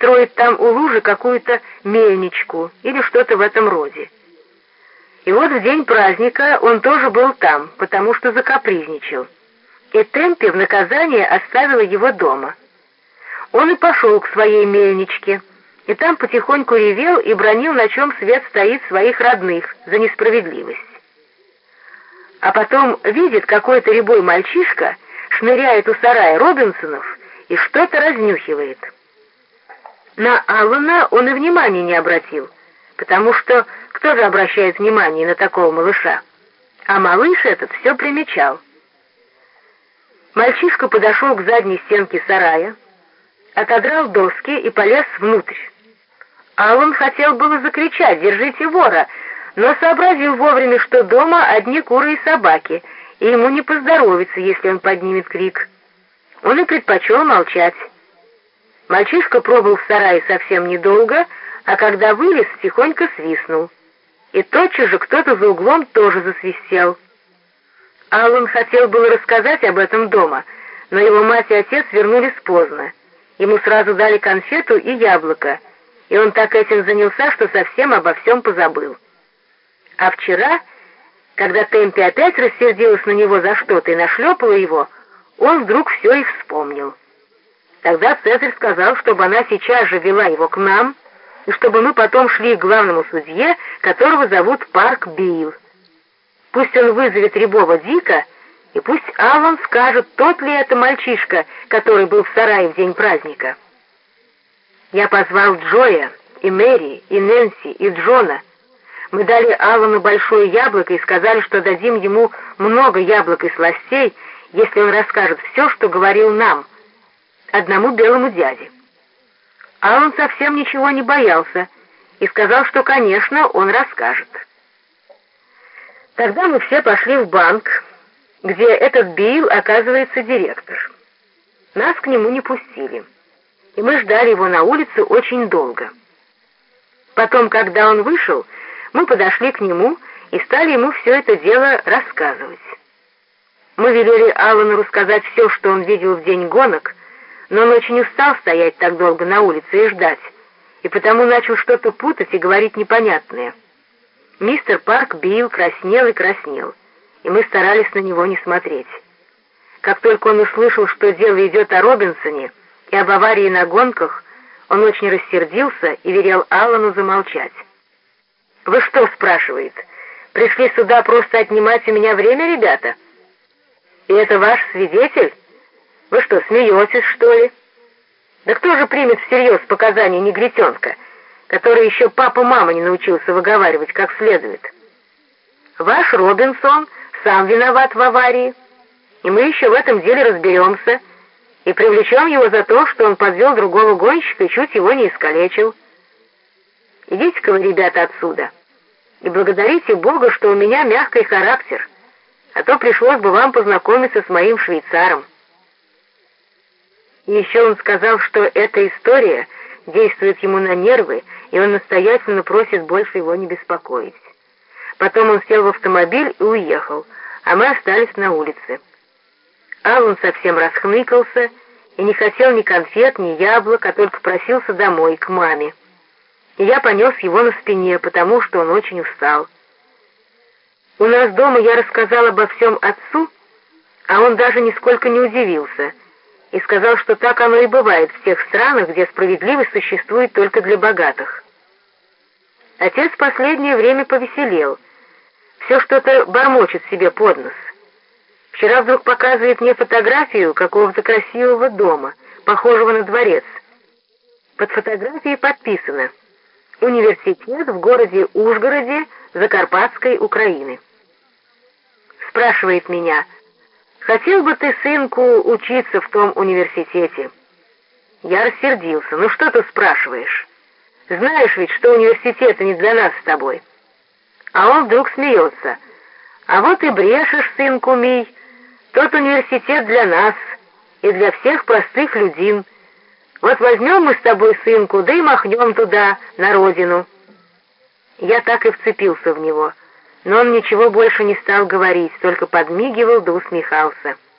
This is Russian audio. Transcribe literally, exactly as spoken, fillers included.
строить там у лужи какую-то мельничку или что-то в этом роде. И вот в день праздника он тоже был там, потому что закапризничал. И Темпи в наказание оставила его дома. Он и пошел к своей мельничке, и там потихоньку ревел и бранил, на чем свет стоит, своих родных за несправедливость. А потом видит, какой-то рябой мальчишка шныряет у сарая Робинсонов и что-то разнюхивает. На Аллана он и внимания не обратил, потому что кто же обращает внимание на такого малыша? А малыш этот все примечал. Мальчишка подошел к задней стенке сарая, отодрал доски и полез внутрь. Аллан хотел было закричать «Держите вора!», но сообразил вовремя, что дома одни куры и собаки, и ему не поздоровится, если он поднимет крик. Он и предпочел молчать. Мальчишка пробыл в сарае совсем недолго, а когда вылез, тихонько свистнул. И тотчас же кто-то за углом тоже засвистел. Аллан хотел было рассказать об этом дома, но его мать и отец вернулись поздно. Ему сразу дали конфету и яблоко, и он так этим занялся, что совсем обо всем позабыл. А вчера, когда Темпи опять рассердилась на него за что-то и нашлепала его, он вдруг все и вспомнил. Тогда Цезарь сказал, чтобы она сейчас же вела его к нам, и чтобы мы потом шли к главному судье, которого зовут Парк Билл. Пусть он вызовет рябого Дика, и пусть Аллан скажет, тот ли это мальчишка, который был в сарае в день праздника. Я позвал Джоя, и Мэри, и Нэнси, и Джона. Мы дали Аллану большое яблоко и сказали, что дадим ему много яблок и сластей, если он расскажет все, что говорил нам, одному белому дяде. Аллан совсем ничего не боялся и сказал, что, конечно, он расскажет. Тогда мы все пошли в банк, где этот Билл, оказывается, директор. Нас к нему не пустили, и мы ждали его на улице очень долго. Потом, когда он вышел, мы подошли к нему и стали ему все это дело рассказывать. Мы велели Аллану рассказать все, что он видел в день гонок, но он очень устал стоять так долго на улице и ждать, и потому начал что-то путать и говорить непонятное. Мистер Парк Билл краснел и краснел, и мы старались на него не смотреть. Как только он услышал, что дело идет о Робинсоне и об аварии на гонках, он очень рассердился и велел Аллану замолчать. «Вы что?» — спрашивает. «Пришли сюда просто отнимать у меня время, ребята? И это ваш свидетель? Вы что, смеетесь, что ли? Да кто же примет всерьез показания негритенка, который еще папа-мама не научился выговаривать как следует? Ваш Робинсон сам виноват в аварии, и мы еще в этом деле разберемся и привлечем его за то, что он подвел другого гонщика и чуть его не искалечил. Идите-ка вы, ребята, отсюда, и благодарите Бога, что у меня мягкий характер, а то пришлось бы вам познакомиться с моим швейцаром». И еще он сказал, что эта история действует ему на нервы, и он настоятельно просит больше его не беспокоить. Потом он сел в автомобиль и уехал, а мы остались на улице. Аллан совсем расхныкался и не хотел ни конфет, ни яблок, а только просился домой, к маме. И я понес его на спине, потому что он очень устал. У нас дома я рассказал обо всем отцу, а он даже нисколько не удивился и сказал, что так оно и бывает в тех странах, где справедливость существует только для богатых. Отец в последнее время повеселел, все что-то бормочет себе под нос. Вчера вдруг показывает мне фотографию какого-то красивого дома, похожего на дворец. Под фотографией подписано «Университет в городе Ужгороде, Закарпатской Украины». Спрашивает меня: «Хотел бы ты, сынку, учиться в том университете?» Я рассердился. «Ну что ты спрашиваешь? Знаешь ведь, что университеты не для нас с тобой». А он вдруг смеется. «А вот и брешешь, сынку мий. Тот университет для нас и для всех простых людей. Вот возьмем мы с тобой сынку, да и махнем туда, на родину». Я так и вцепился в него, но он ничего больше не стал говорить, только подмигивал да усмехался.